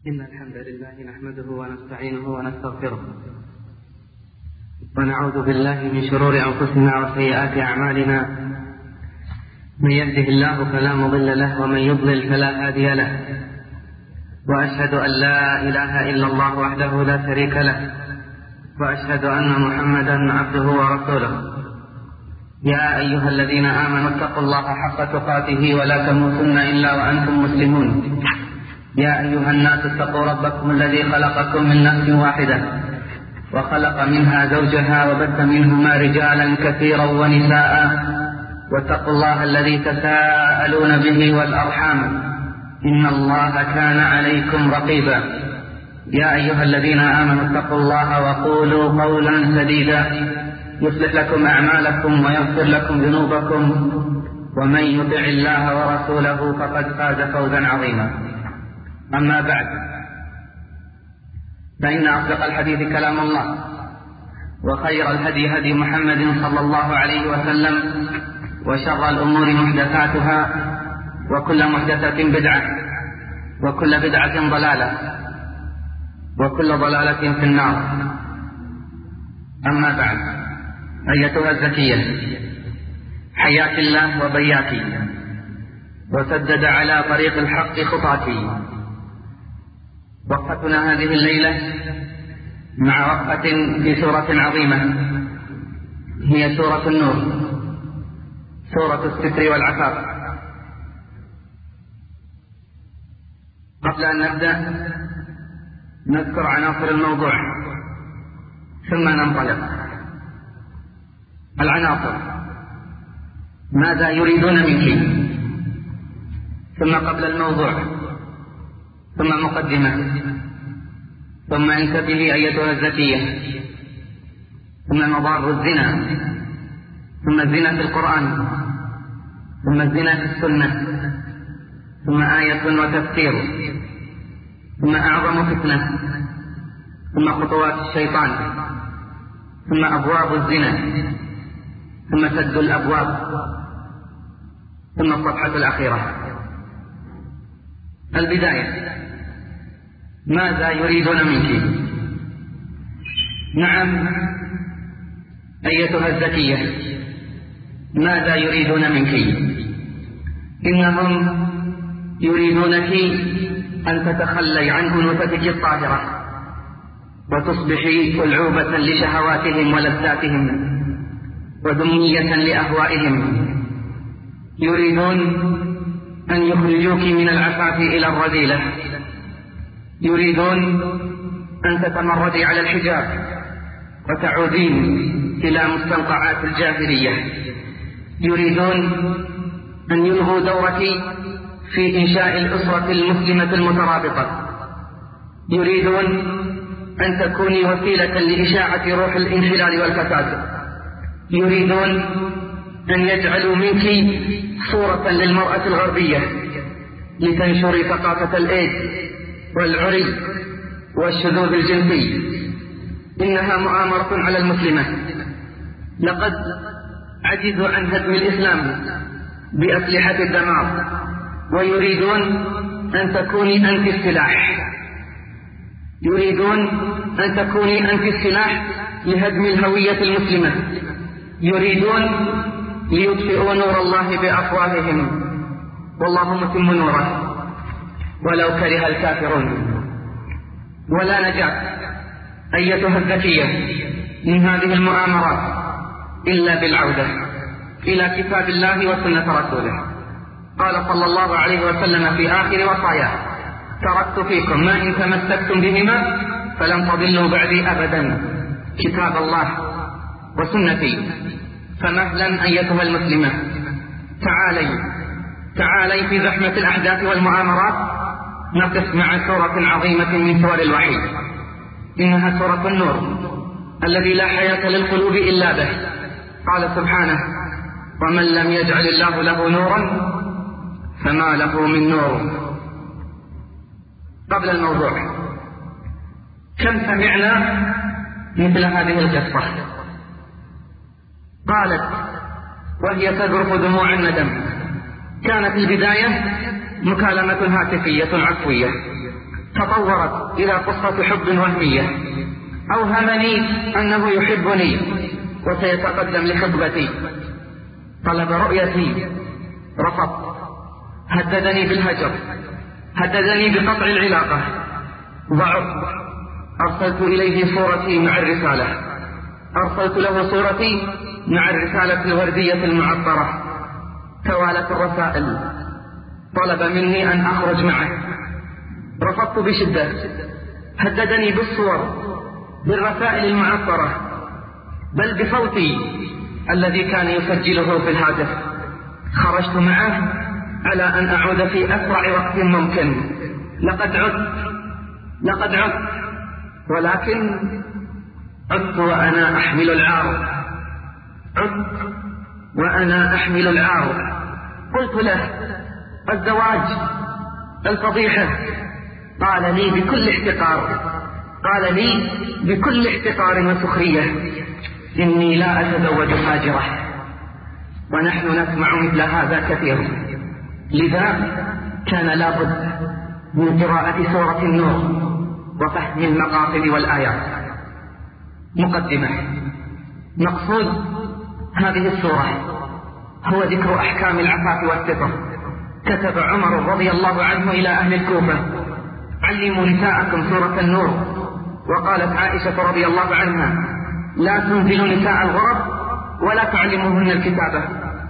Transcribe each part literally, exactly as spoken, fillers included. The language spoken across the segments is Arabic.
إن الحمد لله نحمده ونستعينه ونستغفره ونعوذ بالله من شرور أنفسنا وسيئات أعمالنا. من يهده الله فلا مضل له ومن يضلل فلا هادي له، وأشهد أن لا إله إلا الله وحده لا شريك له، وأشهد أن محمدا عبده ورسوله. يا أيها الذين آمنوا اتقوا الله حق تقاته ولا تموتن إلا وأنتم مسلمون. يا أيها الناس اتقوا ربكم الذي خلقكم من نفس واحدة وخلق منها زوجها وبث منهما رجالا كثيرا ونساء، واتقوا الله الذي تساءلون به والأرحام إن الله كان عليكم رقيبا. يا أيها الذين آمنوا اتقوا الله وقولوا قولا سديدا يصلح لكم أعمالكم ويغفر لكم ذنوبكم، ومن يطع الله ورسوله فقد فاز فوزا عظيما. أما بعد، فإن أصدق الحديث كلام الله، وخير الهدي هدي محمد صلى الله عليه وسلم، وشر الأمور محدثاتها، وكل محدثة بدعة، وكل بدعة ضلالة، وكل ضلالة في النار. أما بعد، أيتها الزكية، حياك الله وبياك، وسدد على طريق الحق خطاك. وقفتنا هذه الليلة مع وقفة في سورة عظيمة، هي سورة النور، سورة الستر والعفاف. قبل أن نبدأ نذكر عناصر الموضوع ثم ننطلق. العناصر: ماذا يريدون منك، ثم قبل الموضوع، ثم مقدمة، ثم انتبهي أيتها الزكية، ثم مضار الزنا، ثم الزنا في القرآن، ثم الزنا في السنة، ثم آية وتفسير، ثم أعظم فتنة، ثم خطوات الشيطان، ثم أبواب الزنا، ثم سد الأبواب، ثم الصفحة الأخيرة. البداية: ماذا يريدون منك؟ نعم أيتها الزكية، ماذا يريدون منك؟ إنهم يريدونك أن تتخلي عن أنوثتك الطاهرة وتصبحي ألعوبة لشهواتهم ولذاتهم ودمية لأهوائهم. يريدون أن يخرجوك من العفاف إلى الرذيلة، يريدون أن تتمردي على الحجاب وتعودين إلى مستنقعات الجاهلية، يريدون أن يلغوا دورك في إنشاء الأسرة المسلمة المترابطة، يريدون أن تكوني وسيلة لإشاعة روح الانحلال والفساد، يريدون أن يجعلوا منك صورة للمرأة الغربية لتنشري ثقافة الإيد والعري والشذوذ الجنسي. إنها مؤامرة على المسلمة. لقد عجزوا عن هدم الإسلام بأسلحة الدمار، ويريدون أن تكوني أنت السلاح، يريدون أن تكوني أنت السلاح لهدم الهوية المسلمة، يريدون ليطفئوا نور الله بأفواههم، والله متم نوره ولو كره الكافرون. ولا نجاة أيتها الذكية من هذه المؤامرات إلا بالعودة إلى كتاب الله وسنة رسوله. قال صلى الله عليه وسلم في آخر وصاياه: تركت فيكم ما إن تمسكتم بهما فلن تضلوا بعدي أبدا، كتاب الله وسنتي. فمهلا أيتها المسلمة، تعالي تعالي في زحمة الأحداث والمؤامرات نقف مع سورة عظيمة من سور الوحي. إنها سورة النور الذي لا حياة للقلوب إلا به. قال سبحانه: ومن لم يجعل الله له نورا فما له من نور. قبل الموضوع، كم سمعنا مثل هذه القصة؟ قالت وهي تذرف دموع الندم: كانت البداية مكالمة هاتفية عفوية، تطورت إلى قصة حب وهمية. أوهمني أنه يحبني وسيتقدم لخطبتي، طلب رؤيتي رفضت، هددني بالهجر، هددني بقطع العلاقة، ضعفت، أرسلت إليه صورتي مع الرسالة، أرسلت له صورتي مع الرسالة الوردية المعطرة، توالت الرسائل، طلب مني أن أخرج معه، رفضت بشدة، هددني بالصور، بالرسائل المعطرة، بل بصوتي الذي كان يسجله في الهاتف. خرجت معه على أن أعود في أسرع وقت ممكن. لقد عدت لقد عدت ولكن عدت وأنا أحمل العار، عدت وأنا أحمل العار. قلت له: الزواج، الفضيحة. قال لي بكل احتقار، قال لي بكل احتقار وسخرية: إني لا أتزوج فاجرة. ونحن نسمع مثل هذا كثيرا، لذا كان لابد من قراءة سورة النور وفهم المقاصد والآيات. مقدمة. مقصود هذه السورة هو ذكر أحكام العفاف والستر. كتب عمر رضي الله عنه إلى أهل الكوفة: علموا نساءكم سورة النور. وقالت عائشة رضي الله عنها: لا تنزلوا نساء الغرب ولا تعلموهن الكتابة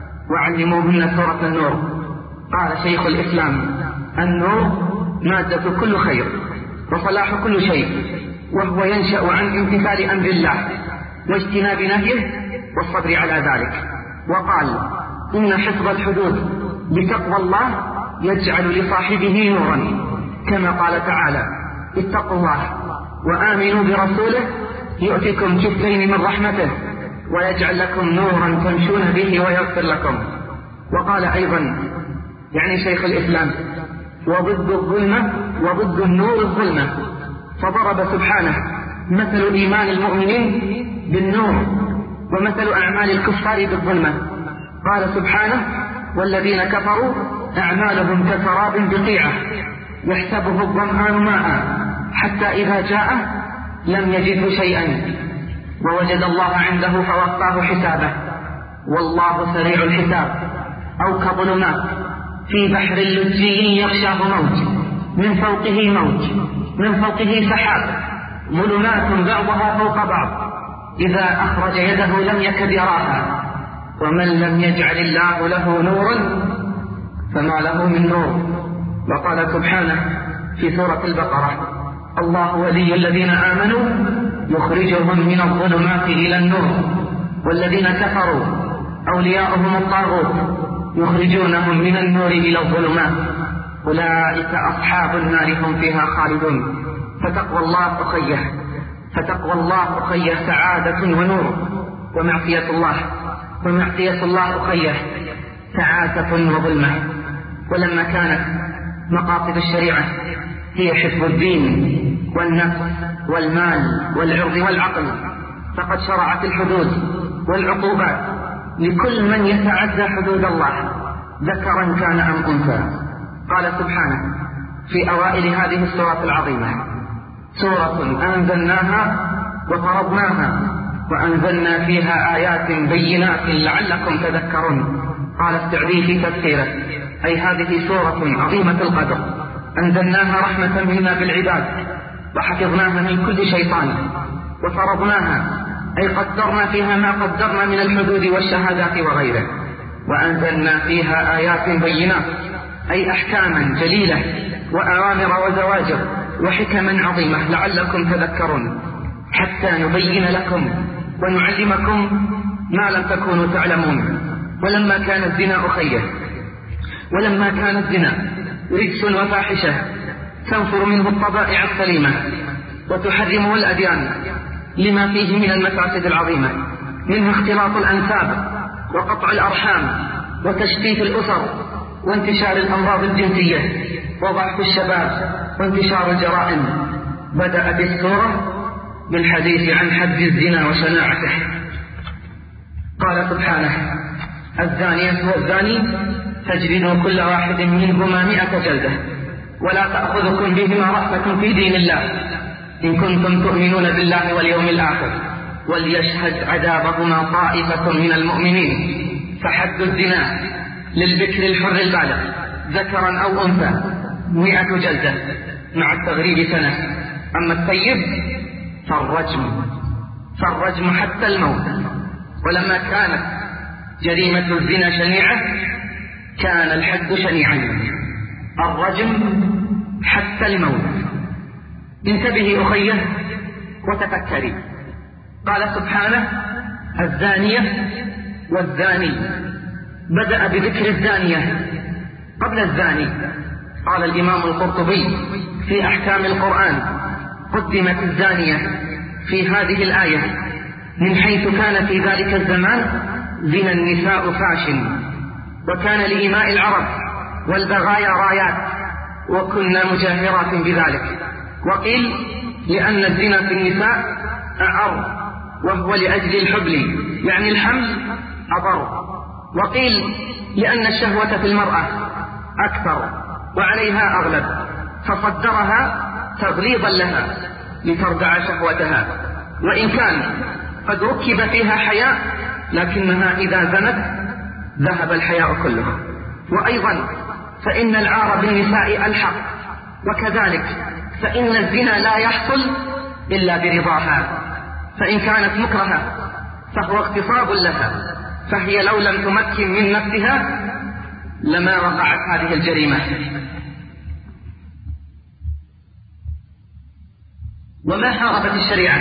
وعلموهن سورة النور. قال شيخ الإسلام: النور مادة كل خير وصلاح كل شيء، وهو ينشأ عن امتثال أمر الله واجتناب نهيه والصبر على ذلك. وقال: إن حفظ الحدود بتقوى الله يجعل لصاحبه نورا، كما قال تعالى: اتقوا الله وآمنوا برسوله يؤتكم كفلين من رحمته ويجعل لكم نورا تمشون به ويغفر لكم. وقال أيضا، يعني شيخ الإسلام: وضد الظلمة وضد النور الظلمة. فضرب سبحانه مثل إيمان المؤمنين بالنور ومثل أعمال الكفار بالظلمة. قال سبحانه: والذين كفروا أعمالهم كسراب بقيعة يحسبه الظمآن ماء حتى إذا جاءه لم يجده شيئا ووجد الله عنده فوفاه حسابه والله سريع الحساب. أو كظلمات في بحر لجي يغشاه موج من فوقه موج من فوقه سحاب ظلمات بعضها فوق بعض إذا أخرج يده لم يكد يراها ومن لم يجعل الله له نورا فما له من نور. وقال سبحانه في سورة البقرة: الله ولي الذين آمنوا يخرجهم من الظلمات إلى النور والذين كفروا أولياؤهم الطاغوت يخرجونهم من النور إلى الظلمات أولئك أصحاب النار هم فيها خالدون. فتقوى الله أخيه فتقوى الله أخيه سعادة ونور، ومعصية الله ومعصية الله أخيه تعاسة وظلمة. ولما كانت مقاصد الشريعة هي حفظ الدين والنفس والمال والعرض والعقل، فقد شرعت الحدود والعقوبات لكل من يتعدى حدود الله ذكرا كان أم أنثى. قال سبحانه في أوائل هذه السورة العظيمة: سورة أنزلناها وفرضناها وأنزلنا فيها آيات بينات لعلكم تذكرون. قال السعدي في تفسيره: أي هذه سورة عظيمة القدر أنزلناها رحمة منا بالعباد وحفظناها من كل شيطان، وفرضناها أي قدرنا فيها ما قدرنا من الحدود والشهادات وغيره، وأنزلنا فيها آيات بينات أي أحكاما جليلة وأوامر وزواجر وحكما عظيمة لعلكم تذكرون، حتى نبين لكم ونعلمكم ما لم تكونوا تعلمون. ولما كان الزنا أخيه ولما كان الزنا رجس وفاحشة تنفر منه الطبائع السليمة وتحرمه الأديان لما فيه من المفاسد العظيمة، منها اختلاط الأنساب وقطع الأرحام وتشتيت الأسر وانتشار الأمراض الجنسية وضعف الشباب وانتشار الجرائم. بدأت السورة بالحديث عن حد الزنا وشناعته. قال سبحانه: الزانية والزاني فاجلدوا كل واحد منهما مئة جلدة ولا تأخذكم بهما رأفة في دين الله إن كنتم تؤمنون بالله واليوم الآخر وليشهد عذابهما طائفة من المؤمنين. فحد الزنا للبكر الحر البالغ ذكرا أو أنثى مئة جلدة مع التغريب سنة. أما الثيب فالرجم فالرجم حتى الموت. ولما كانت جريمة الزنا شنيعة كان الحد شنيعا، الرجم حتى الموت. انتبهي أخيه وتفكري. قال سبحانه الزانية والزاني، بدأ بذكر الزانية قبل الزاني. قال الإمام القرطبي في أحكام القرآن قدمت الزانية في هذه الآية من حيث كان في ذلك الزمان زنا النساء فاشن، وكان لإماء العرب والبغايا رايات وكنا مجاهرات بذلك. وقيل لأن الزنا في النساء أعر وهو لأجل الحبل يعني الحمل أضر. وقيل لأن الشهوة في المرأة أكثر وعليها أغلب فصدرها تغليظا لها لتردع شهوتها، وإن كان قد ركب فيها حياء لكنها إذا زنت ذهب الحياء كله. وأيضا فإن العار بالنساء ألحق، وكذلك فإن الزنا لا يحصل إلا برضاها، فإن كانت مكرهة فهو اغتصاب لها، فهي لو لم تمكن من نفسها لما وقعت هذه الجريمة. وما حاربت الشريعة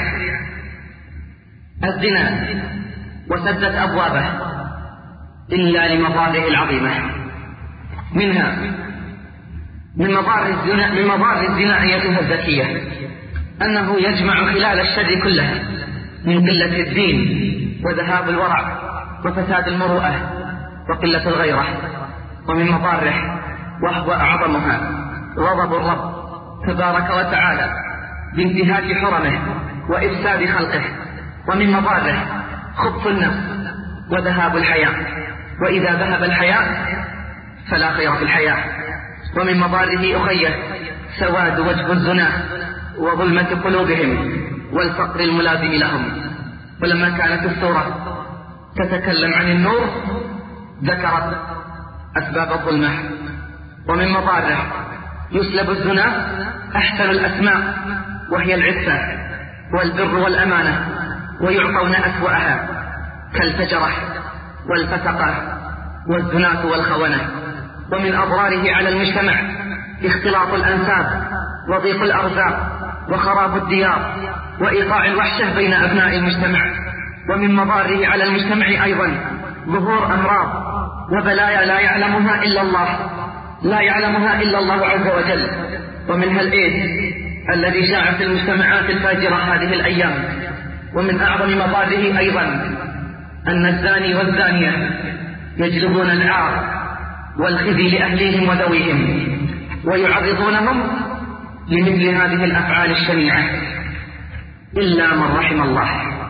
الزنا وسدت أبوابه إلا لمضاره العظيمة. منها من مضار الزنا من مضار الزنا أيتها الزكية أنه يجمع خلال الشر كلها من قلة الدين وذهاب الورع وفساد المروءة وقلة الغيرة. ومن مضاره وهو أعظمها غضب الرب تبارك وتعالى بانتهاك حرمه وإفساد خلقه. ومن مضاره خبث النفس وذهاب الحياء، وإذا ذهب الحياء فلا خير في الحياة. ومن مضاره أخيه سواد وجه الزنا وظلمة قلوبهم والفقر الملازم لهم. ولما كانت السورة تتكلم عن النور ذكرت أسباب الظلمة. ومن مضاره يسلب الزنا أحسن الأسماء وهي العفة والبر والأمانة ويعطون أسوأها كالفجرة والفسقة والزناة والخونة. ومن أضراره على المجتمع اختلاط الأنساب وضيق الأرزاق وخراب الديار وإيقاع الوحشة بين أبناء المجتمع. ومن مضاره على المجتمع أيضا ظهور أمراض وبلايا لا يعلمها إلا الله لا يعلمها إلا الله عز وجل. ومنها الإيدز الذي شاع في المجتمعات الفاجرة هذه الأيام. ومن أعظم مضاره أيضا أن الزاني والزانية يجلبون العار والخزي لأهليهم وذويهم ويعرضونهم لمثل هذه الأفعال الشنيعة إلا من رحم الله.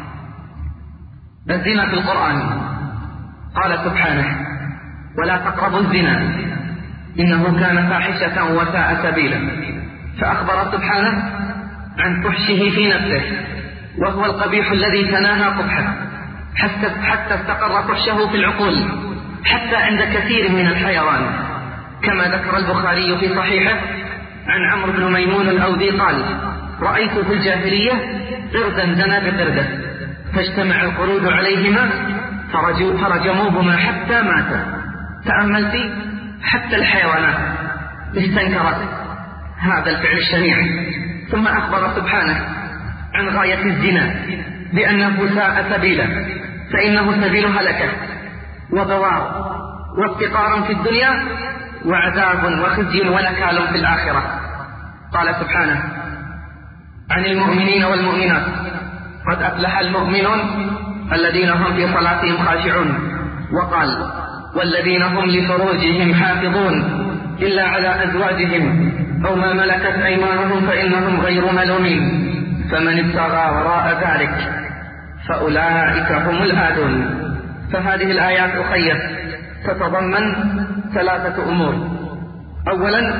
الزنا في القرآن قال سبحانه ولا تقربوا الزنا إنه كان فاحشة وساء سبيلا. فأخبر سبحانه عن فحشه في نفسه وهو القبيح الذي تناهى قبحه حتى, حتى استقر فحشه في العقول حتى عند كثير من الحيوان، كما ذكر البخاري في صحيحه عن عمرو بن ميمون الأودي قال رأيت في الجاهلية قردا زنا بقردة فاجتمع القرود عليهما فرجموهما حتى ماتا. تأملت حتى الحيوانات استنكرت هذا الفعل الشنيع. ثم أخبر سبحانه عن غاية الزنا بأنه ساء سبيلا، فإنه سبيل هلكة وبوار وافتقار في الدنيا وعذاب وخزي ونكال في الآخرة. قال سبحانه عن المؤمنين والمؤمنات قد أفلح المؤمنون الذين هم في صلاتهم خاشعون. وقال والذين هم لفروجهم حافظون إلا على أزواجهم أو ما ملكت أيمانهم فإنهم غير ملومين فمن ابتغى وراء ذلك فأولئك هم العادون. فهذه الآيات أخية تتضمن ثلاثة أمور. أولا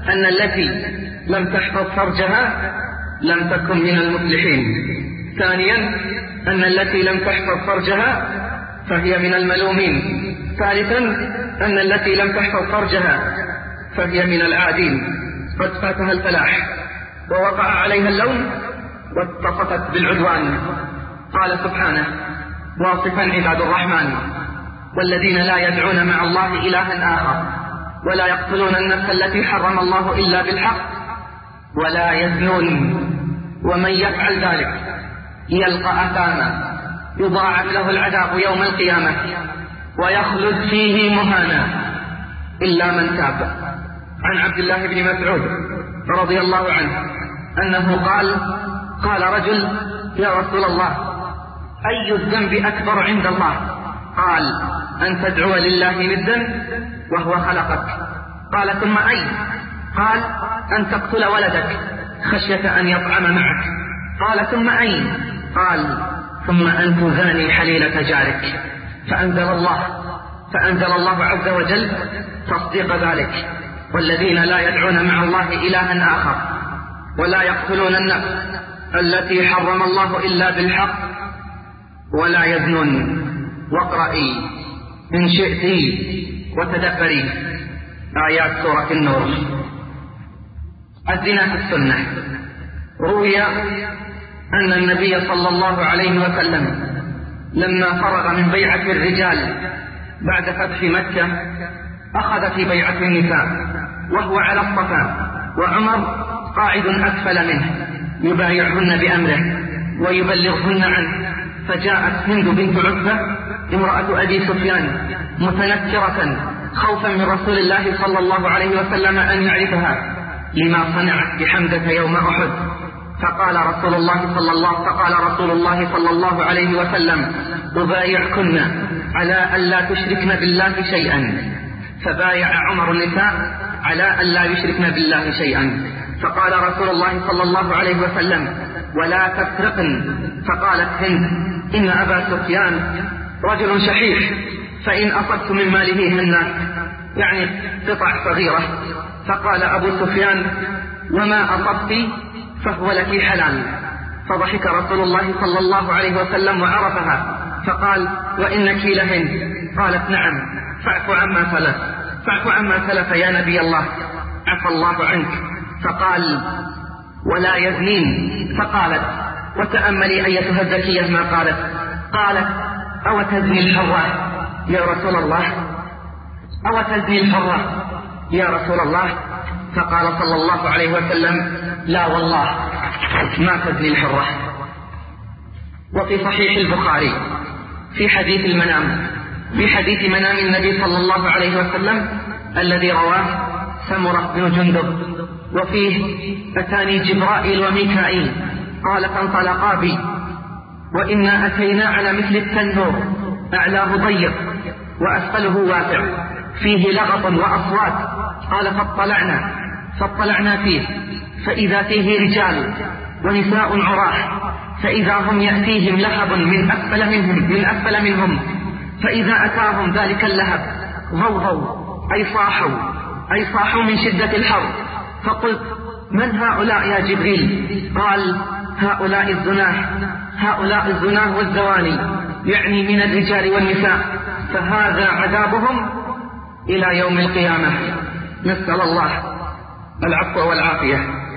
أن التي لم تحفظ فرجها لم تكن من المفلحين. ثانيا أن التي لم تحفظ فرجها فهي من الملومين. ثالثا أن التي لم تحفظ فرجها فهي من العادين، قد فاتها الفلاح ووقع عليها اللوم واتصفت بالعدوان. قال سبحانه واصفا عباد الرحمن: والذين لا يدعون مع الله إلها آخر ولا يقتلون النفس التي حرم الله إلا بالحق ولا يزنون ومن يفعل ذلك يلقى أثاما يضاعف له العذاب يوم القيامة ويخلد فيه مهانا إلا من تاب. عن عبد الله بن مسعود رضي الله عنه أنه قال: قال رجل: يا رسول الله، أي الذنب أكبر عند الله؟ قال: أن تدعو لله ندا وهو خلقك. قال: ثم أي؟ قال: أن تقتل ولدك خشية أن يطعم معك. قال: ثم أي؟ قال: ثم أن تزاني حليلة جارك. فأنزل الله فأنزل الله عز وجل تصديق ذلك: والذين لا يدعون مع الله إلها آخر ولا يقتلون النفس التي حرم الله إلا بالحق ولا يزنون. واقرئي إن شئتي وتدبري آيات سورة النور. الزنا في السنة. روي أن النبي صلى الله عليه وسلم لما فرغ من بيعة الرجال بعد فتح مكة أخذ في بيعة النساء وهو على الصفا وعمر قاعد أسفل منه يبايعهن بأمره ويبلغهن عنه. فجاءت هند بنت عتبة امرأة أبي سفيان متنكرة خوفا من رسول الله صلى الله عليه وسلم أن يعرفها لما صنعت بحمزة يوم أحد. فقال رسول الله صلى الله فقال رسول الله صلى الله عليه وسلم: أبايعكن على ألا تشركن بالله شيئا. فبايع عمر النساء على ألا يشركن بالله شيئا. فقال رسول الله صلى الله عليه وسلم: ولا تسرقن. فقالت هند: إن أبا سفيان رجل شحيح، فإن أصبت من ماله هن يعني قطع صغيرة. فقال أبو سفيان: وما أصبت فهو لك حلال. فضحك رسول الله صلى الله عليه وسلم وعرفها فقال: وإنك لهند؟ قالت: نعم. فاعف عما سلف فاعف عما سلف يا نبي الله، عفى الله عنك. فقال: ولا يزنين. فقالت: وتأملي أيتها الزكية ما قالت. قالت: أو تزني الحرة يا رسول الله؟ أو تزني الحرة يا رسول الله؟ فقال صلى الله عليه وسلم: لا والله ما تزني الحرة. وفي صحيح البخاري في حديث المنام في حديث منام النبي صلى الله عليه وسلم الذي رواه سمرة بن جندب، وفيه: أتاني جبرائيل وميكائيل قال فانطلقا بي وإنا أتينا على مثل التنور أعلاه ضيق وأسفله واسع فيه لغط وأصوات. قال فاطلعنا فاطلعنا فيه فإذا فيه رجال ونساء عراح، فإذا هم يأتيهم لهب من أسفل منهم من أسفل منهم فإذا أتاهم ذلك اللهب غوغوا أي صاحوا أي صاحوا من شدة الحر. فقلت: من هؤلاء يا جبريل؟ قال: هؤلاء الزناه هؤلاء الزناه والزواني، يعني من الرجال والنساء، فهذا عذابهم إلى يوم القيامة، نسأل الله العفو والعافية.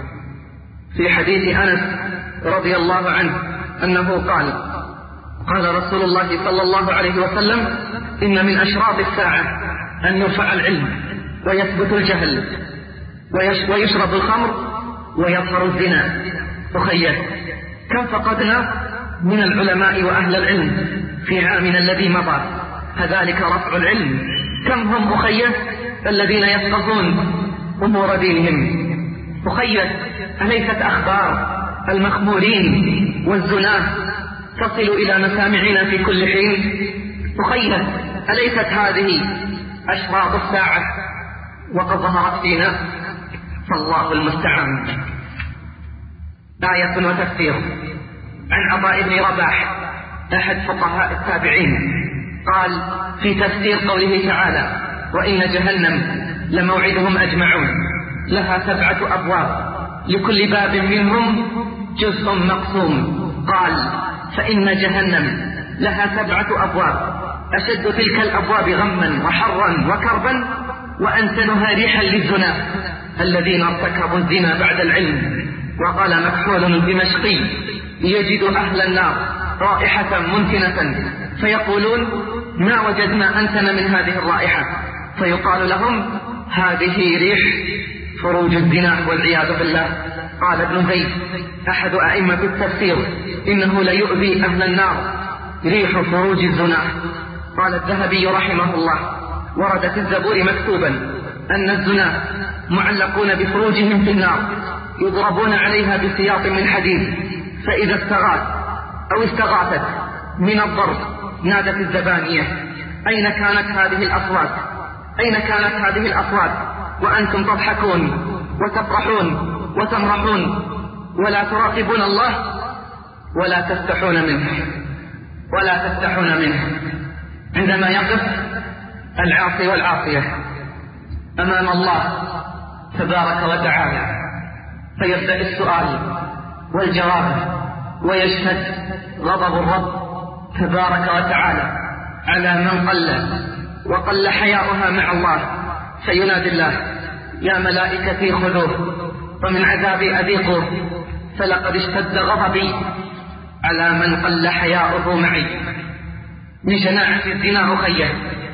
في حديث أنس رضي الله عنه أنه قال: قال رسول الله صلى الله عليه وسلم: إن من أشراط الساعة أن يرفع العلم ويثبت الجهل ويشرب الخمر ويظهر الزنا. أخيه، كم فقدنا من العلماء وأهل العلم في عامنا الذي مضى، فذلك رفع العلم. كم هم أخيه الذين يفقهون أمور دينهم. أخيه، أليست أخبار المخمورين والزناه تصل إلى مسامعنا في كل حين؟ أخيه، أليست هذه أشراط الساعة وقد ظهرت فينا؟ فالله المستعان. آية وتفسير. عن عطاء بن رباح أحد فقهاء التابعين قال في تفسير قوله تعالى: وإن جهنم لموعدهم أجمعون، لها سبعة أبواب لكل باب منهم جزء مقسوم. قال فإن جهنم لها سبعة أبواب أشد تلك الأبواب غما وحرا وكربا وأنتنها ريحا للزنا الذين ارتكبوا الزنا بعد العلم. وقال مكحول الدمشقي يجد أهل النار رائحة منتنة فيقولون ما وجدنا أنتن من هذه الرائحة، فيقال لهم هذه ريح فروج الزنا والعياذ بالله. قال ابن زيد أحد أئمة التفسير إنه ليؤذي أهل النار ريح فروج الزنا. قال الذهبي رحمه الله ورد في الزبور مكتوبا أن الزنا معلقون بفروجهم في النار يضربون عليها بسياط من حديد، فإذا استغاث أو استغاثت من الضرب نادت الزبانية أين كانت هذه الأصوات، أين كانت هذه الأصوات وأنتم تضحكون وتفرحون وتمرحون ولا تراقبون الله ولا تستحون منه ولا تستحون منه. عندما يقف العاصي والعاصية أمام الله تبارك وتعالى فيبدأ السؤال والجواب ويشهد غضب الرب تبارك وتعالى على من قل وقل حياؤها مع الله، فينادي الله يا ملائكتي خذوه ومن عذابي أذيقوه فلقد اشتد غضبي على من قل حياؤه معي. من شناعة الزنا أخيه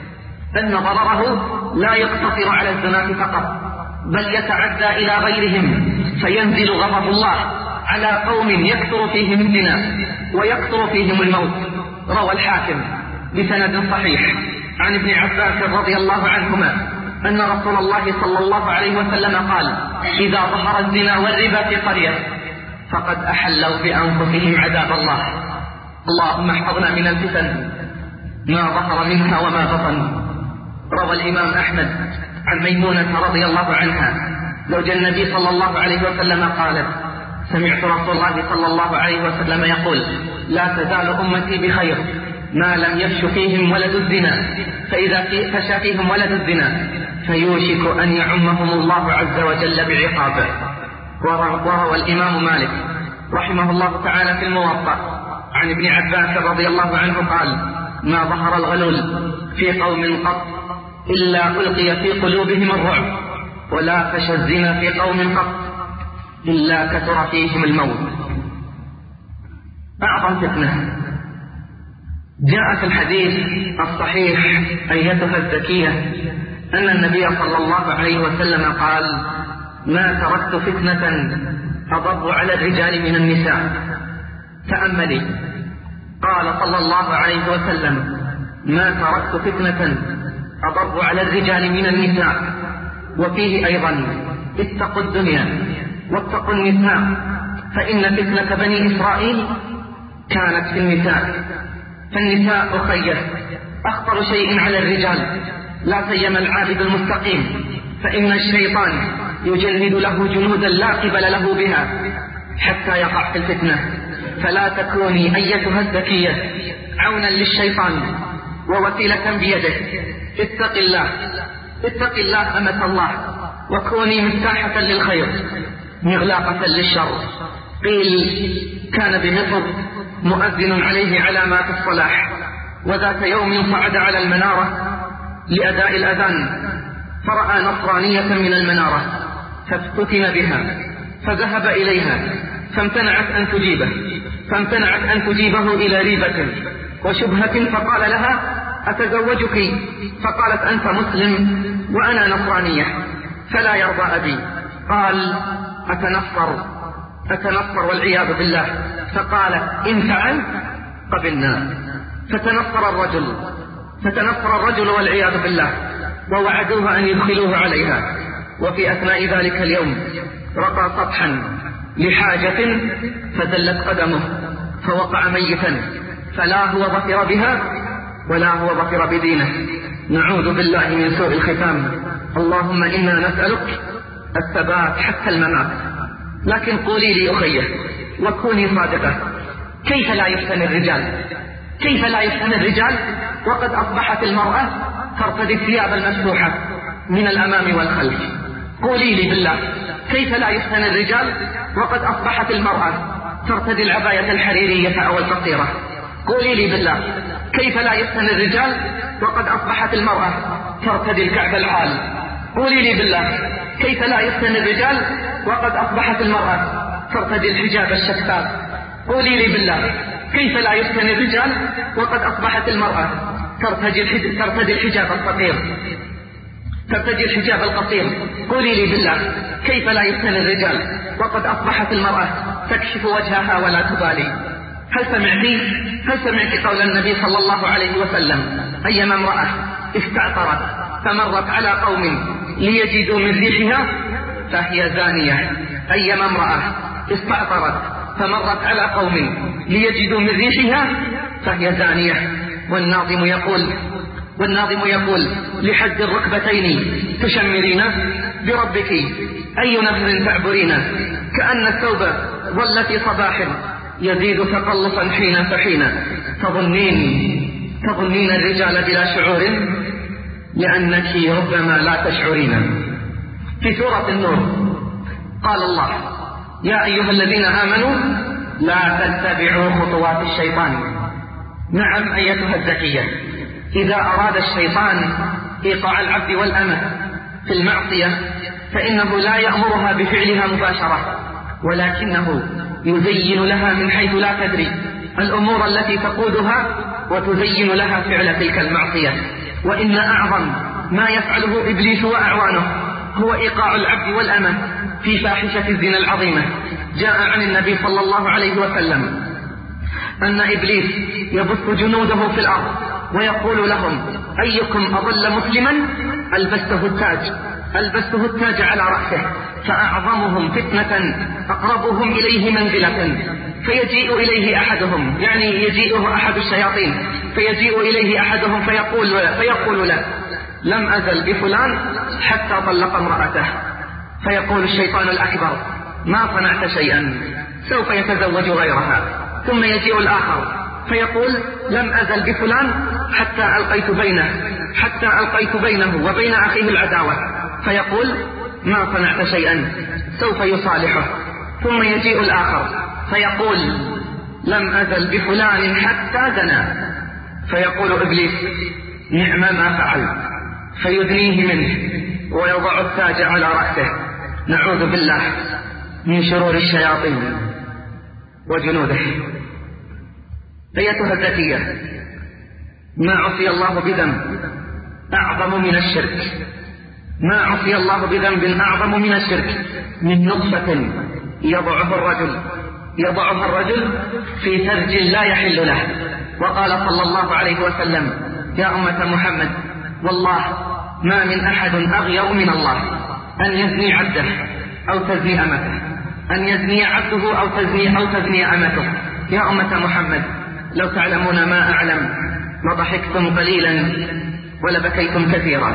أن ضرره لا يقتصر على الزنا فقط بل يتعدى إلى غيرهم، فينزل غضب الله على قوم يكثر فيهم الزنا ويكثر فيهم الموت. روى الحاكم بسند صحيح عن ابن عباس رضي الله عنهما أن رسول الله صلى الله عليه وسلم قال إذا ظهر الزنا والربا في قرية فقد أحلوا بأنفسهم عذاب الله. اللهم احفظنا من الفتن ما ظهر منها وما بطن. روى الإمام أحمد عن ميمونة رضي الله عنها زوج النبي صلى الله عليه وسلم قالت سمعت رسول الله صلى الله عليه وسلم يقول لا تزال أمتي بخير ما لم يفش فيهم ولد الزنا، فإذا فشى فيهم ولد الزنا فيوشك أن يعمهم الله عز وجل بعقابه. وروى الإمام مالك رحمه الله تعالى في الموطأ عن ابن عباس رضي الله عنه قال ما ظهر الغلول في قوم قط إلا ألقي في قلوبهم الرعب ولا فشى الزنا في قوم قط إلا كثر فيهم الموت. أعظم فتنة جاء في الحديث الصحيح أيتها الزكية أن النبي صلى الله عليه وسلم قال ما تركت فتنة أضر على الرجال من النساء. تأملي قال صلى الله عليه وسلم ما تركت فتنة أضر على الرجال من النساء. وفيه أيضا اتقوا الدنيا واتقوا النساء فإن فتنة بني إسرائيل كانت في النساء. فالنساء أخيه أخطر شيء على الرجال لا سيما العابد المستقيم، فإن الشيطان يجند له جنودا لا قبل له بها حتى يقع في الفتنة. فلا تكوني أيتها الذكية عونا للشيطان ووسيلة بيده. اتق الله اتق الله أمة الله وكوني مفتاحة للخير مغلاقة للشر. قيل كان بمصر مؤذن عليه علامات الصلاح، وذات يوم صعد على المنارة لأداء الأذان فرأى نصرانية من المنارة فافتتن بها فذهب إليها فامتنعت أن تجيبه فامتنعت أن تجيبه إلى ريبة وشبهة، فقال لها أتزوجك؟ فقالت أنت مسلم وأنا نصرانية فلا يرضى أبي. قال أتنصر أتنصر والعياذ بالله. فقالت إن فعلت قبلنا. فتنصر الرجل فتنصر الرجل والعياذ بالله ووعدوه أن يدخلوه عليها. وفي أثناء ذلك اليوم رقى سطحا لحاجة فدلت قدمه فوقع ميتا، فلا هو ظفر بها ولا هو ظفر بدينه. نعوذ بالله من سوء الختام. اللهم إنا نسألك الثبات حتى الممات. لكن قولي لي أخيه وكوني صادقة، كيف لا يفتن الرجال كيف لا يفتن الرجال وقد أصبحت المرأة ترتدي الثياب المفتوحة من الأمام والخلف؟ قولي لي بالله كيف لا يفتن الرجال وقد أصبحت المرأة ترتدي العباية الحريرية أو القصيرة؟ قولي لي بالله كيف لا يفتن الرجال وقد أصبحت المرأة ترتدي الكعب العال؟ قولي لي بالله كيف لا يفتن الرجال وقد أصبحت المرأة ترتدي الحجاب الشفاف؟ قولي لي بالله كيف لا يفتن الرجال وقد أصبحت المرأة ترتدي ترتدي الحجاب القصير ترتدي الحجاب القصير؟ قولي لي بالله كيف لا يفتن الرجال وقد أصبحت المرأة تكشف وجهها ولا تبالي؟ هل سمعتي هل سمعت قول النبي صلى الله عليه وسلم أيما امرأة استعطرت فمرت على قوم ليجدوا من ريحها فهي زانية؟ أيما امرأة استعطرت فمرت على قوم ليجدوا من ريحها فهي زانية. والناظم يقول والناظم يقول لحد الركبتين تشمرين بربك أي نهر تعبرين كأن الثوب ظل في صباح يزيد تقلصا حين فحين تظنين تظنين الرجال بلا شعور لأنك ربما لا تشعرين. في سورة النور قال الله يا أيها الذين آمنوا لا تتبعوا خطوات الشيطان. نعم أيتها الزكية، إذا أراد الشيطان إيقاع العبد والأمة في المعصية فإنه لا يأمرها بفعلها مباشرة، ولكنه يزين لها من حيث لا تدري الأمور التي تقودها وتزين لها فعل تلك المعصية. وإن أعظم ما يفعله إبليس وأعوانه هو إيقاع العبد والأمة في فاحشة الزنا العظيمة. جاء عن النبي صلى الله عليه وسلم أن إبليس يبث جنوده في الأرض ويقول لهم أيكم أضل مسلما ألبسته التاج ألبسته التاج على رأسه، فأعظمهم فتنة أقربهم إليه منزلة فيجيء إليه أحدهم، يعني يجيئه أحد الشياطين فيجيء إليه أحدهم فيقول, فيقول له لم أزل بفلان حتى طلق امرأته، فيقول الشيطان الأكبر ما صنعت شيئا سوف يتزوج غيرها. ثم يجيء الآخر فيقول لم أزل بفلان حتى ألقيت بينه حتى ألقيت بينه وبين أخيه العداوة، فيقول ما صنعت شيئا سوف يصالحه. ثم يجيء الآخر فيقول لم أزل بفلان حتى زنى، فيقول إبليس نعم ما فعل، فيدنيه منه ويضع التاج على رأسه. نعوذ بالله من شرور الشياطين وجنوده. أيتها الزكية، ما عصي الله بذنب أعظم من الشرك ما عصي الله بذنب أعظم من الشرك من نطفة يضعها الرجل يضعها الرجل في فرج لا يحل له. وقال صلى الله عليه وسلم يا أمة محمد والله ما من أحد أغير من الله أن يزني عبده أو تزني أمته أن يزني عبده أو تزني أو تزني أمته. يا أمة محمد لو تعلمون ما أعلم لضحكتم قليلا ولبكيتم كثيرا.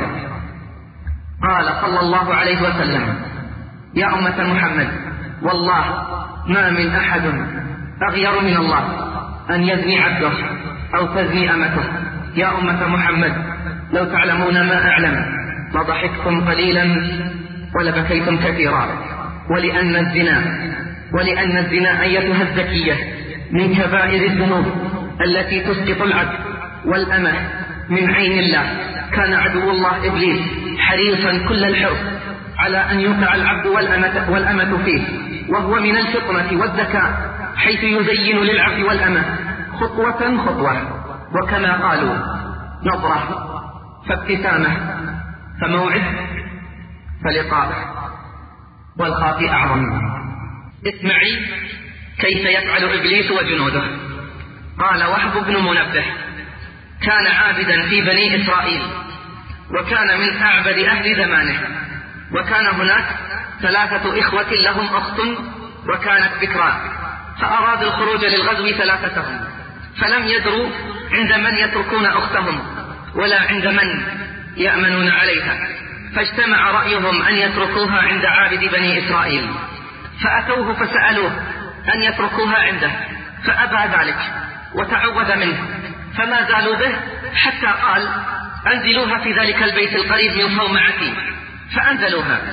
قال صلى الله عليه وسلم يا أمة محمد والله ما من أحد أغير من الله أن يزني عبده أو تزني أمته. يا أمة محمد لو تعلمون ما أعلم لضحكتم قليلا ولبكيتم كثيرا. ولأن الزنا ولأن الزنا أيتها الزكية من كبائر الذنوب التي تسقط العبد والأمة من عين الله. كان عدو الله إبليس حريصا كل الحرص على أن يوقع العبد والأمة, والأمة فيه، وهو من الفطنة والذكاء حيث يزين للعبد والأمة خطوة خطوة، وكما قالوا نظرة فابتسامة فموعد فلقاء والخاطئ أعظم. اسمعي كيف يفعل إبليس وجنوده. قال وهب بن منبه كان عابدا في بني إسرائيل وكان من أعبد أهل زمانه، وكان هناك ثلاثة إخوة لهم أخت وكانت بكرا، فأرادوا الخروج للغزو ثلاثتهم فلم يدروا عند من يتركون أختهم ولا عند من يأمنون عليها، فاجتمع رأيهم أن يتركوها عند عابد بني إسرائيل، فأتوه فسألوه أن يتركوها عنده فأبى ذلك وتعوذ منه، فما زالوا به حتى قال أنزلوها في ذلك البيت القريب من صومعتي، فأنزلوها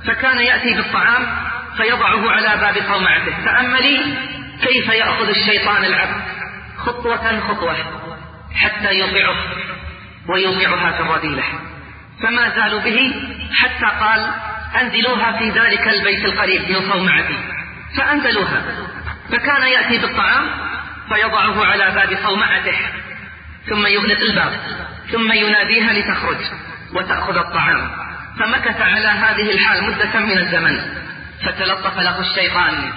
فكان يأتي بالطعام فيضعه على باب صومعته. تأملي كيف يأخذ الشيطان العبد خطوة خطوة حتى يوقعه ويوقعها في الرذيلة، فما زالوا به حتى قال أنزلوها في ذلك البيت القريب من صومعتي، فأنزلوها. فكان يأتي بالطعام فيضعه على باب صومعته ثم يغلق الباب ثم يناديها لتخرج وتأخذ الطعام. فمكث على هذه الحال مدة من الزمن، فتلطف له الشيطان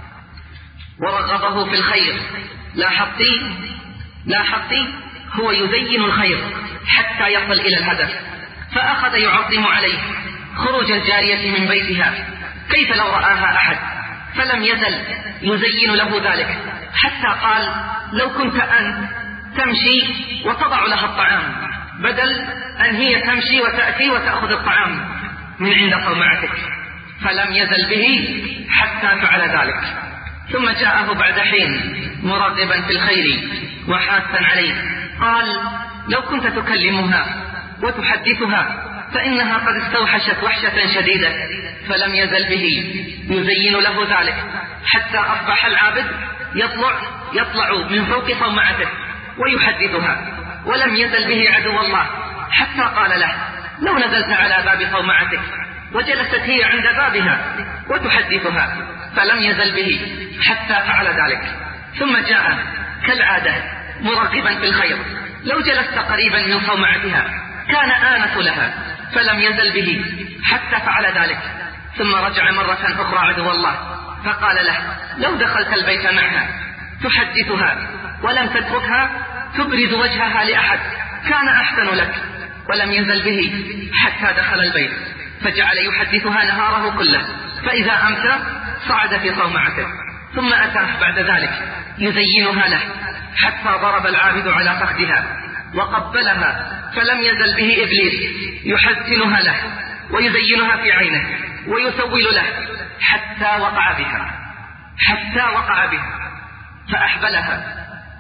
ورغبه في الخير. لاحظتي لاحظتي هو يزين الخير حتى يصل إلى الهدف، فأخذ يعظم عليه خروج الجارية من بيتها كيف لو رآها أحد، فلم يزل يزين له ذلك حتى قال لو كنت أنت تمشي وتضع لها الطعام بدل أن هي تمشي وتأتي وتأخذ الطعام من عند صومعتك. فلم يزل به حتى فعل ذلك. ثم جاءه بعد حين مرغبا في الخير وحاثا عليه، قال لو كنت تكلمها وتحدثها فإنها قد استوحشت وحشة شديدة. فلم يزل به يزين له ذلك حتى أصبح العابد يطلع يطلع من فوق صومعته ويحدثها، ولم يزل به عدو الله حتى قال له لو نزلت على باب صومعتك وجلست هي عند بابها وتحدثها. فلم يزل به حتى فعل ذلك. ثم جاء كالعادة مرغبا في الخير، لو جلست قريبا من صومعتها كان آنس لها، فلم يزل به حتى فعل ذلك. ثم رجع مرة أخرى عدو الله فقال له لو دخلت البيت معها تحدثها ولم تتركها تبرز وجهها لأحد كان أحسن لك. ولم يزل به حتى دخل البيت فجعل يحدثها نهاره كله، فإذا أمسى صعد في صومعته. ثم أتاه بعد ذلك يزينها له حتى ضرب العابد على فخذها وقبلها، فلم يزل به إبليس يحسنها له ويزينها في عينه ويسول له حتى وقع بها حتى وقع بها فأحبلها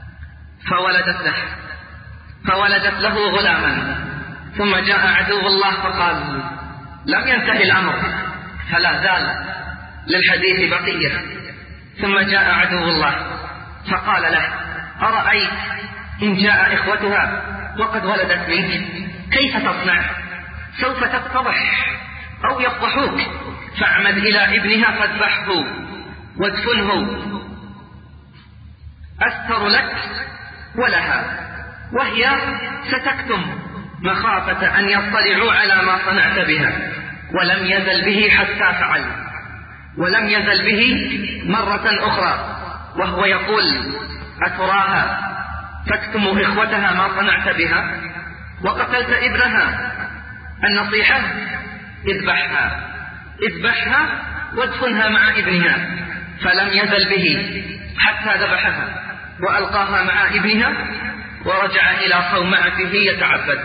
فولدت له فولدت له غلاما. ثم جاء عدو الله فقال لم ينتهي الأمر فلا زال للحديث بقية. ثم جاء عدو الله فقال له أرأيت إن جاء إخوتها وقد ولدت منك كيف تصنع؟ سوف تفتضح أو يفضحوك، فاعمد إلى ابنها فاذبحه وادفنه أستر لك ولها، وهي ستكتم مخافة أن يطلعوا على ما صنعت بها. ولم يزل به حتى فعل. ولم يزل به مرة أخرى وهو يقول أتراها تكتم إخوتها ما صنعت بها وقتلت ابنها؟ النصيحة اذبحها اذبحها وادفنها مع ابنها. فلم يزل به حتى ذبحها وألقاها مع ابنها ورجع إلى صومعته يتعبد.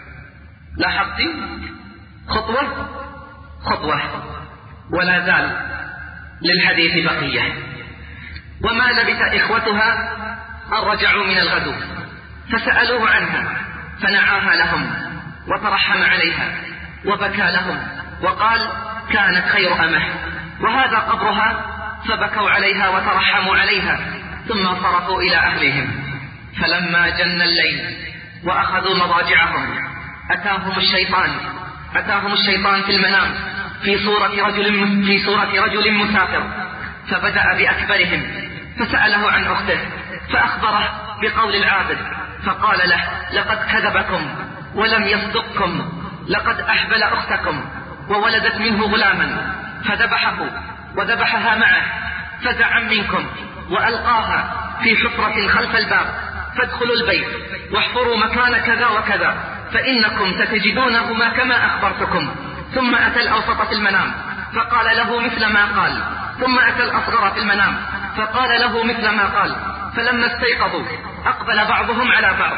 لاحظت خطوة خطوة ولا زال للحديث بقية. وما لبث إخوتها أن رجعوا من الغدو فسألوه عنها فنعاها لهم وترحم عليها وبكى لهم وقال كانت خير أمه وهذا قبرها، فبكوا عليها وترحموا عليها ثم صرفوا إلى أهلهم. فلما جن الليل وأخذوا مضاجعهم أتاهم الشيطان أتاهم الشيطان في المنام في صورة رجل في صورة رجل مسافر، فبدأ بأكبرهم فسأله عن أخته فأخبره بقول العابد فقال له لقد كذبكم ولم يصدقكم، لقد أحبل أختكم وولدت منه غلاما فذبحه وذبحها معه، فزعم منكم وألقاها في حفرة خلف الباب، فادخلوا البيت واحفروا مكان كذا وكذا فإنكم ستجدونهما كما أخبرتكم. ثم أتى الأوسط في المنام فقال له مثل ما قال، ثم أتى الأصغر في المنام فقال له مثل ما قال. فلما استيقظوا أقبل بعضهم على بعض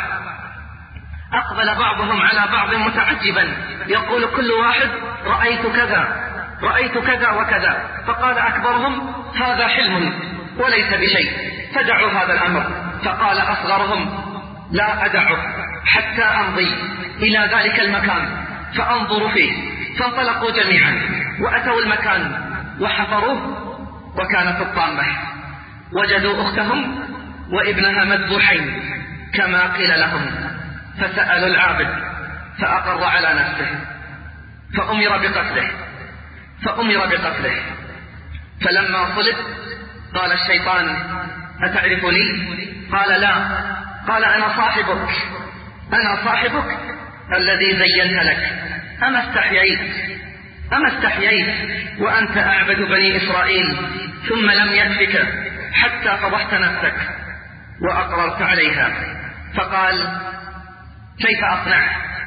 أقبل بعضهم على بعض متعجبا يقول كل واحد رأيت كذا رأيت كذا وكذا. فقال أكبرهم هذا حلم وليس بشيء فدعوا هذا الأمر. فقال أصغرهم لا أدعه حتى أمضي إلى ذلك المكان فأنظر فيه. فانطلقوا جميعا وأتوا المكان وحفروه، وكانت الطامة وجدوا أختهم وابنها مذبوحين كما قيل لهم، فسألوا العابد فأقر على نفسه فأمر بقتله فأمر بقتله فلما صلب قال الشيطان: أتعرفني؟ قال: لا. قال: أنا صاحبك أنا صاحبك الذي زينت لك. أما استحييت أما استحييت وأنت أعبد بني إسرائيل ثم لم يكفك حتى فضحت نفسك وأقررت عليها. فقال: كيف أصنع؟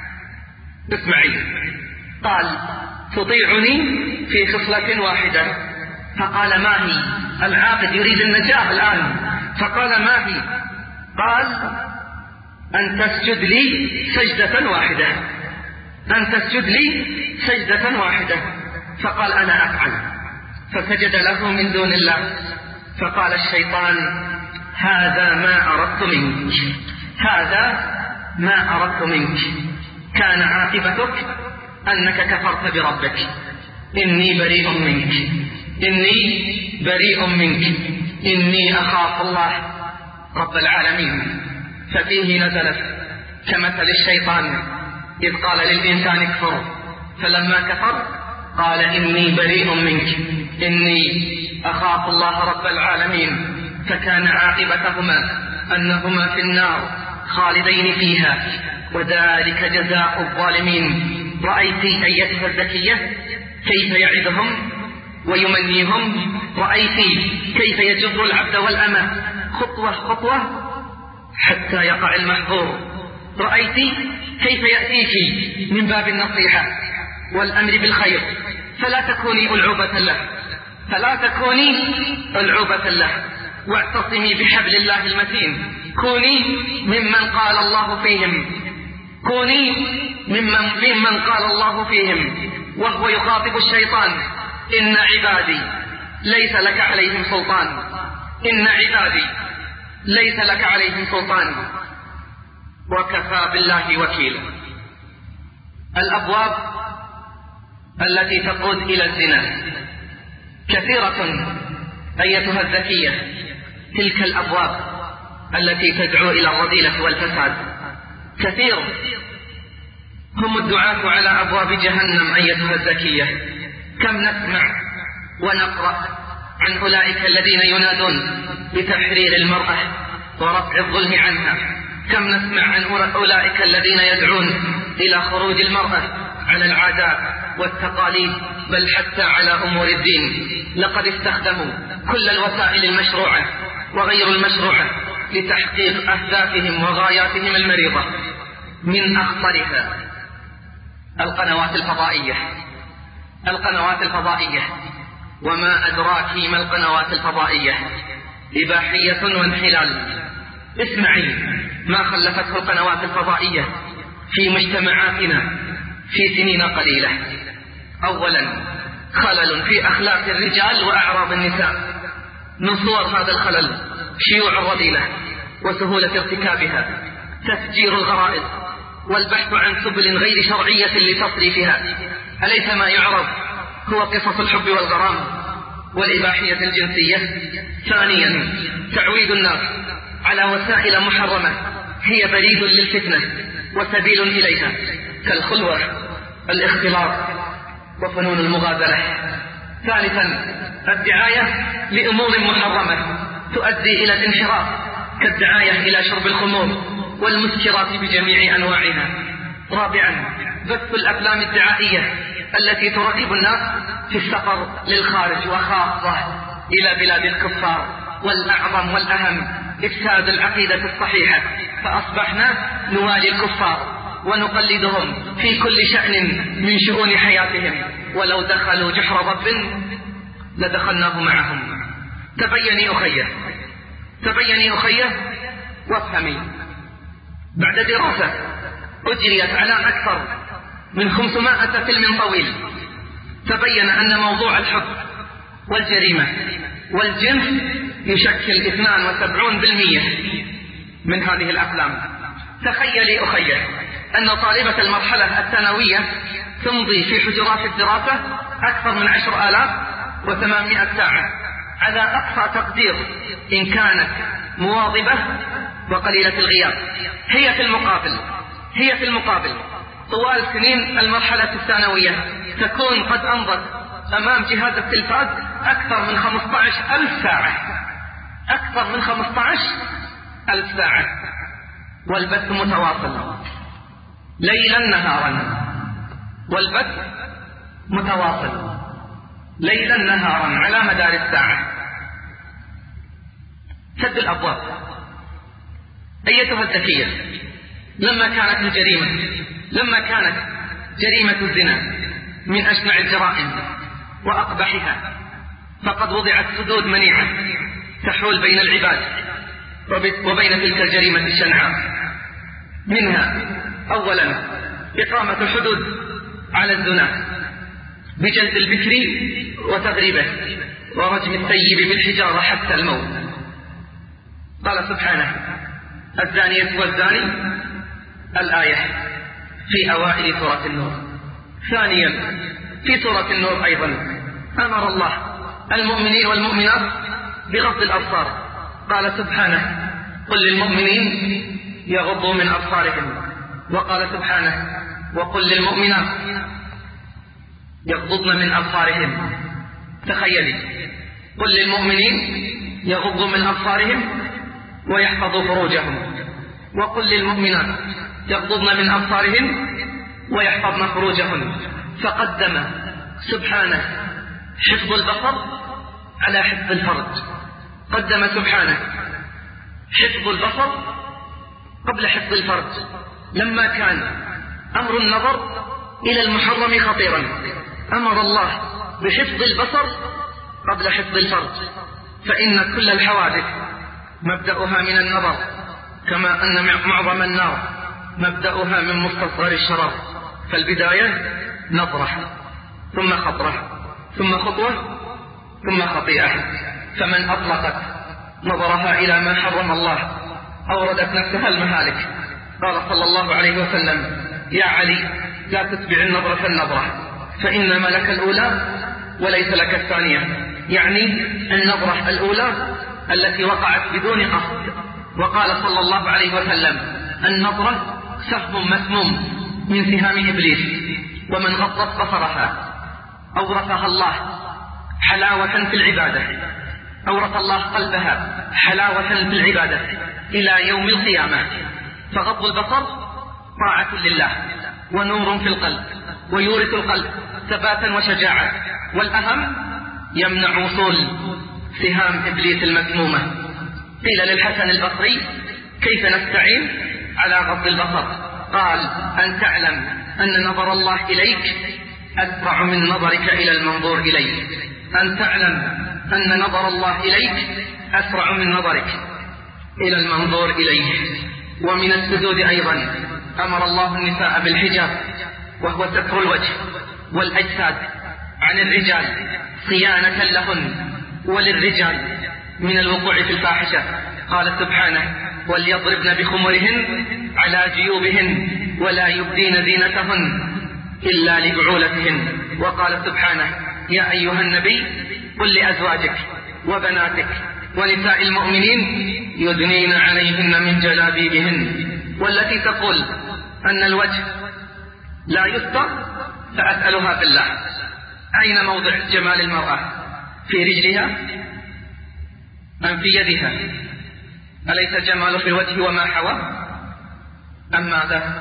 اسمعي. قال: تطيعني في خصلة واحدة. فقال: ما هي؟ العابد يريد النجاة الآن. فقال: ما هي؟ قال: أن تسجد لي سجدة واحدة أن تسجد لي سجدة واحدة. فقال: أنا أفعل. فسجد له من دون الله. فقال الشيطان: هذا ما أردت منك هذا ما أردت منك كان عاقبتك أنك كفرت بربك. إني بريء منك إني بريء منك إني أخاف الله رب العالمين. ففيه نزلت كمثل الشيطان إذ قال للإنسان اكفر، فلما كفر قال: إني بريء منك إني أخاف الله رب العالمين. فكان عاقبتهما أنهما في النار خالدين فيها، وذلك جزاء الظالمين. رأيت أيتها الزكية كيف يعدهم ويمنيهم؟ رأيت كيف يجر العبد والأمة خطوة خطوة حتى يقع المحظور؟ رأيت كيف يأتيك من باب النصيحة والأمر بالخير، فلا تكوني ألعوبة له فلا تكوني ألعوبة له واعتصمي بحبل الله المتين. كوني ممن قال الله فيهم كوني ممن, ممن قال الله فيهم وهو يخاطب الشيطان: إن عبادي ليس لك عليهم سلطان إن عبادي ليس لك عليهم سلطان وكفى بالله وكيلا. الأبواب التي تقود إلى الزنا كثيرة أيتها الذكية، تلك الأبواب التي تدعو إلى الرذيلة والفساد كثير. هم الدعاة على أبواب جهنم أيتها الذكية. كم نسمع ونقرأ عن أولئك الذين ينادون بتحرير المرأة ورفع الظلم عنها. كم نسمع عن أولئك الذين يدعون إلى خروج المرأة على العادات والتقاليد بل حتى على أمور الدين. لقد استخدموا كل الوسائل المشروعة وغير المشروعة لتحقيق أهدافهم وغاياتهم المريضة. من أخطرها القنوات الفضائية القنوات الفضائية وما أدراك ما القنوات الفضائية؟ إباحية وانحلال. اسمعي ما خلفته القنوات الفضائية في مجتمعاتنا في سنين قليلة. أولا، خلل في أخلاق الرجال وأعراض النساء. من صور هذا الخلل شيوع الرذيلة وسهولة ارتكابها، تفجير الغرائز والبحث عن سبل غير شرعية لتصريفها. أليس ما يعرض هو قصص الحب والغرام والإباحية الجنسية؟ ثانيا، تعويد الناس على وسائل محرمة هي بريد للفتنة وسبيل إليها، كالخلوة، الاختلاط، وفنون المغازلة. ثالثا، الدعاية لأمور محرمة تؤدي إلى الانحراف، كالدعاية إلى شرب الخمور والمسكرات بجميع أنواعها. رابعا، بث الأفلام الدعائية التي ترغب الناس في السفر للخارج وخاصة إلى بلاد الكفار. والأعظم والأهم إفساد العقيدة الصحيحة، فأصبحنا نوالي الكفار ونقلدهم في كل شأن من شؤون حياتهم، ولو دخلوا جحر ضب لدخلناه معهم. تبيني أخيه تبيني أخيه وافهمي. بعد دراسة أجريت على أكثر من خمسمائة فيلم طويل، تبين أن موضوع الحب والجريمة والجنس يشكل اثنين وسبعين بالمئة من هذه الأفلام. تخيلي أخيه أن طالبة المرحلة الثانوية تمضي في حجرات الدراسة أكثر من عشر آلاف وثمانمائة ساعة على أقصى تقدير إن كانت مواظبة وقليلة الغياب. هي في المقابل هي في المقابل طوال سنين المرحلة الثانوية تكون قد أمضت أمام جهاز التلفاز أكثر من خمسة عشر ألف ساعة أكثر من خمسة عشر ألف ساعة، والبث متواصل ليلا نهارا، والبث متواصل ليلا نهارا على مدار الساعة. سد الأبواب. أيتها الذكية، لما كانت الجريمة لما كانت جريمة الزنا من أشنع الجرائم وأقبحها، فقد وضعت حدود منيعة تحول بين العباد وبين تلك الجريمة الشنعاء. منها أولا إقامة الحدود على الزنا بجلد البكر وتغريبه ورجم الثيب بالحجارة حتى الموت. قال سبحانه: الزانية والزاني، الآية في أوائل سورة النور. ثانيا في سورة النور أيضا أمر الله المؤمنين والمؤمنات بغض الأبصار. قال سبحانه: قل للمؤمنين يغضوا من أبصارهم. وقال سبحانه: وقل للمؤمنات يغضضن من أبصارهم. تخيلي، قل للمؤمنين يغضوا من أبصارهم ويحفظوا فروجهم، وقل للمؤمنات يغضضن من أبصارهن ويحفظن فروجهن. فقدم سبحانه حفظ البصر على حفظ الفرج. قدم سبحانه حفظ البصر قبل حفظ الفرج، لما كان أمر النظر إلى المحرم خطيرا أمر الله بحفظ البصر قبل حفظ الفرج. فإن كل الحوادث مبدأها من النظر، كما أن معظم النار مبدأها من مستصغر الشرر. فالبداية نظرة ثم خطرة ثم خطوة ثم خطيئة. فمن أطلقت نظرها إلى ما حرم الله أوردت نفسها المهالك. قال صلى الله عليه وسلم: يا علي، لا تتبع النظرة النظرة، فإنما لك الأولى وليس لك الثانية. يعني النظرة الأولى التي وقعت بدون قصد. وقال صلى الله عليه وسلم: النظرة سهم مسموم من سهام إبليس، ومن غضت بصرها أورثها الله حلاوة في العبادة أورث الله قلبها حلاوة في العبادة إلى يوم القيامة. فغض البصر طاعة لله ونور في القلب، ويورث القلب ثباتا وشجاعة، والأهم يمنع وصول سهام إبليس المسمومة. قيل للحسن البصري: كيف نستعين على غض البصر؟ قال: أن تعلم أن نظر الله إليك أسرع من نظرك إلى المنظور إليه. أن تعلم أن نظر الله إليك أسرع من نظرك إلى المنظور إليه. ومن السجود أيضا أمر الله النساء بالحجاب، وهو ستر الوجه والأجساد عن الرجال صيانة لهن وللرجال من الوقوع في الفاحشة. قال سبحانه: وليضربن بخمرهن على جيوبهن ولا يبدين زينتهن إلا لبعولتهن. وقال سبحانه: يا أيها النبي قل لأزواجك وبناتك ونساء المؤمنين يدنين عليهن من جلابيبهن. والتي تقول أن الوجه لا يستر فأسألها بالله: أين موضع جمال المرأة؟ في رجلها أم في يدها؟ أليس الجمال في الوجه وما حوى أم ماذا؟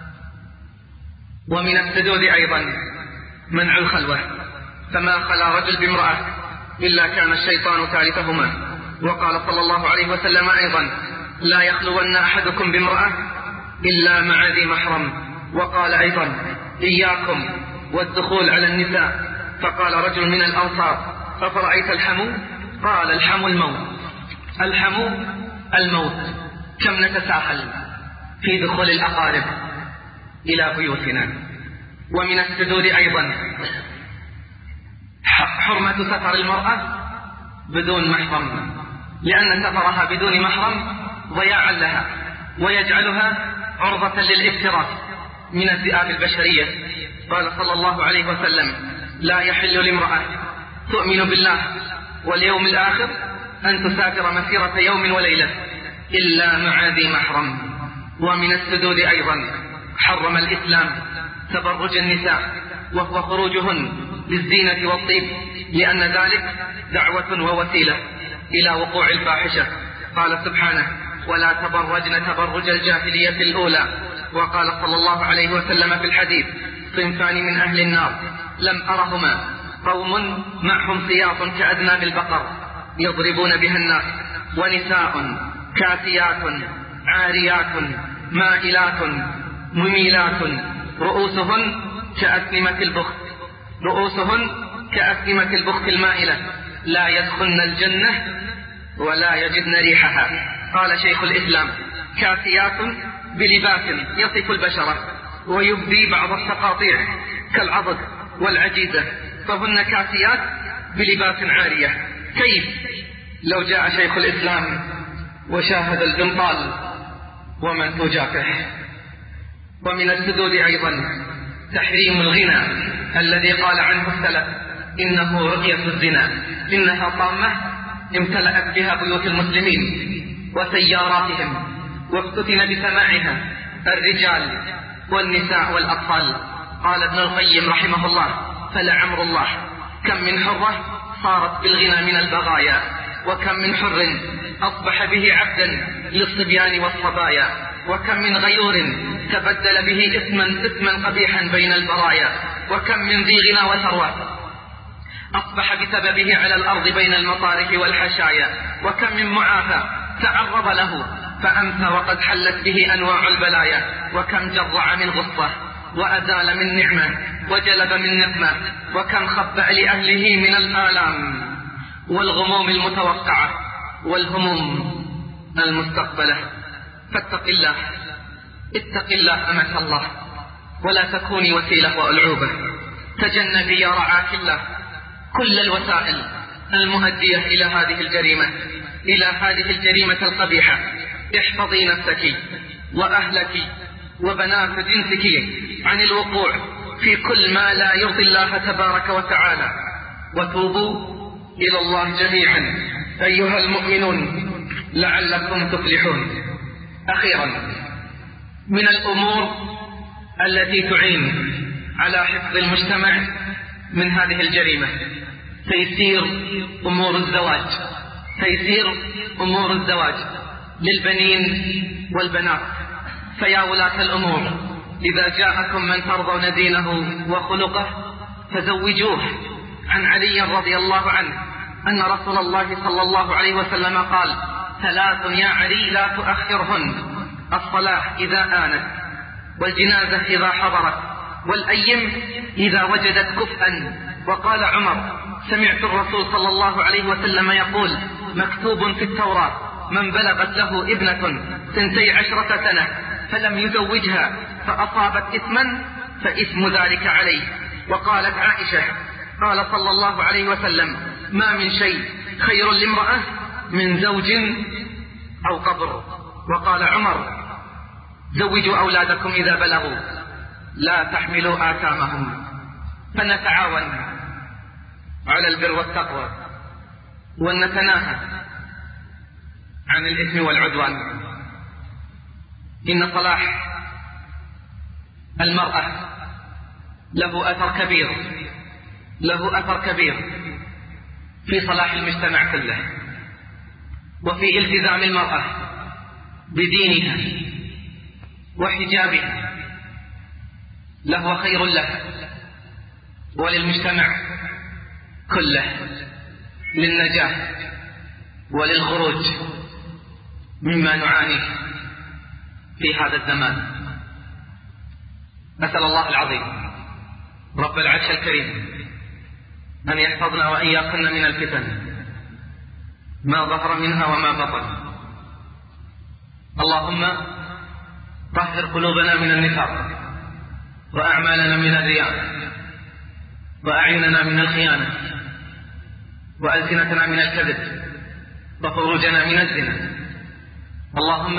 ومن السجود أيضا منع الخلوة، فما خلا رجل بامرأة إلا كان الشيطان ثالثهما. وقال صلى الله عليه وسلم أيضا: لا يخلون أحدكم بامرأة إلا مع ذي محرم. وقال أيضا: إياكم والدخول على النساء. فقال رجل من الأنصار: أفرأيت الحمو؟ قال: الحمو الموت. الحمو الموت. كم نتساهل في دخول الأقارب إلى بيوتنا. ومن السجود أيضا حرمة سفر المرأة بدون محرم، لأن سفرها بدون محرم ضياعا لها ويجعلها عرضة للافتراس من الذئاب البشرية. قال صلى الله عليه وسلم: لا يحل لامرأة تؤمن بالله واليوم الآخر أن تسافر مسيرة يوم وليلة إلا مع ذي محرم. ومن السدود أيضا حرم الإسلام تبرج النساء وهو خروجهن للزينة والطيب، لأن ذلك دعوة ووسيلة إلى وقوع الفاحشة. قال سبحانه: ولا تبرجن تبرج الجاهلية الأولى. وقال صلى الله عليه وسلم في الحديث: صنفان من أهل النار لم أرهما، قوم معهم سياط كأذناب البقر يضربون بها الناس، ونساء كاسيات عاريات مائلات مميلات رؤوسهن كأسنمة البخت رؤوسهن كأسنمة البخت المائلة لا يدخلن الجنة ولا يجدن ريحها. قال شيخ الإسلام: كاسيات بلباس يصف البشرة ويبدي بعض التقاطيع كالعضد والعجيزة، فهن كاسيات بلباس عارية. كيف لو جاء شيخ الإسلام وشاهد البنطال ومن تجافه؟ ومن السدود أيضا تحريم الغنى الذي قال عنه السلف: إنه رقية الزنا، إنها طامة امتلأت بها بيوت المسلمين وسياراتهم، وافتتن بسماعها الرجال والنساء والأطفال. قال ابن القيم رحمه الله: فلعمر الله كم من حرة صارت بالغنى من البغايا، وكم من حر أصبح به عبدا للصبيان والصبايا، وكم من غيور تبدل به اسما اسما قبيحا بين البرايا، وكم من ذي غنى وثروة أصبح بسببه على الأرض بين المطارح والحشايا، وكم من معافى تعرض له فأمسى وقد حلت به أنواع البلايا، وكم جرع من غصة وأزال من نعمة وجلب من نقمة، وكم خبأ لأهله من الآلام والغموم المتوقعة والهموم المستقبلة. فاتق الله، اتق الله أمة الله، ولا تكوني وسيلة وألعوبة. تجنبي يا رعاك الله كل الوسائل المؤدية إلى هذه الجريمة إلى هذه الجريمة القبيحة. احفظي نفسك وأهلك وبنات جنسك عن الوقوع في كل ما لا يرضي الله تبارك وتعالى، وتوبوا إلى الله جميعا أيها المؤمنون لعلكم تفلحون. أخيرا، من الأمور التي تعين على حفظ المجتمع من هذه الجريمة تيسير أمور الزواج تيسير أمور الزواج للبنين والبنات. فيا ولاة الأمور، إذا جاءكم من ترضون دينه وخلقه فزوجوه. عن علي رضي الله عنه أن رسول الله صلى الله عليه وسلم قال: ثلاث يا علي لا تؤخرهن: الصلاة إذا آنت، والجنازة إذا حضرت، والأيم إذا وجدت كفءا. وقال عمر: سمعت الرسول صلى الله عليه وسلم يقول: مكتوب في التوراة من بلغت له ابنة سنتي عشرة سنة فلم يزوجها فأصابت إثما فإثم ذلك عليه. وقالت عائشة: قال صلى الله عليه وسلم: ما من شيء خير لامرأة من زوج أو قبر. وقال عمر: زوجوا أولادكم إذا بلغوا لا تحملوا آثامهم. فنتعاون على البر والتقوى، ونتناهى عن الإثم والعدوان. إن صلاح المرأة له أثر كبير له أثر كبير في صلاح المجتمع كله، وفي التزام المرأة بدينها وحجابها لهو خير له وللمجتمع كله للنجاة وللخروج مما نعانيه في هذا الزمان. أسأل الله العظيم رب العرش الكريم أن يحفظنا وإياكن من الفتن ما ظهر منها وما بطن. اللهم طهر قلوبنا من النفاق، وأعمالنا من الرياء، وأعيننا من الخيانة، وألسنتنا من الكذب، وفروجنا من الزنا. اللهم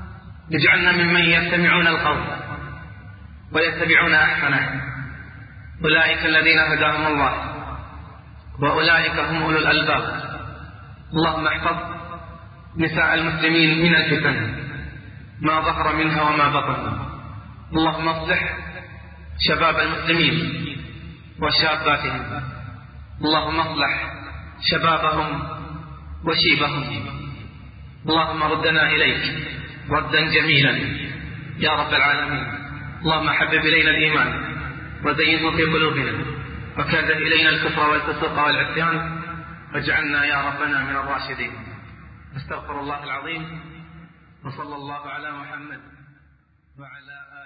اجعلنا ممن يستمعون القول ويتبعون أحسنه. أولئك الذين هداهم الله وأولئك هم أولو الألباب. اللهم احفظ نساء المسلمين من الفتن ما ظهر منها وما بطن. اللهم اصلح شباب المسلمين وشاباتهم. اللهم اصلح شبابهم وشيبهم. اللهم ردنا إليك ردا جميلا يا رب العالمين. اللهم حبب إلينا الإيمان وزينه في قلوبنا وكره إلينا الكفر والفسوق والعصيان واجعلنا يا ربنا من الراشدين. استغفر الله العظيم وصلى الله على محمد وعلى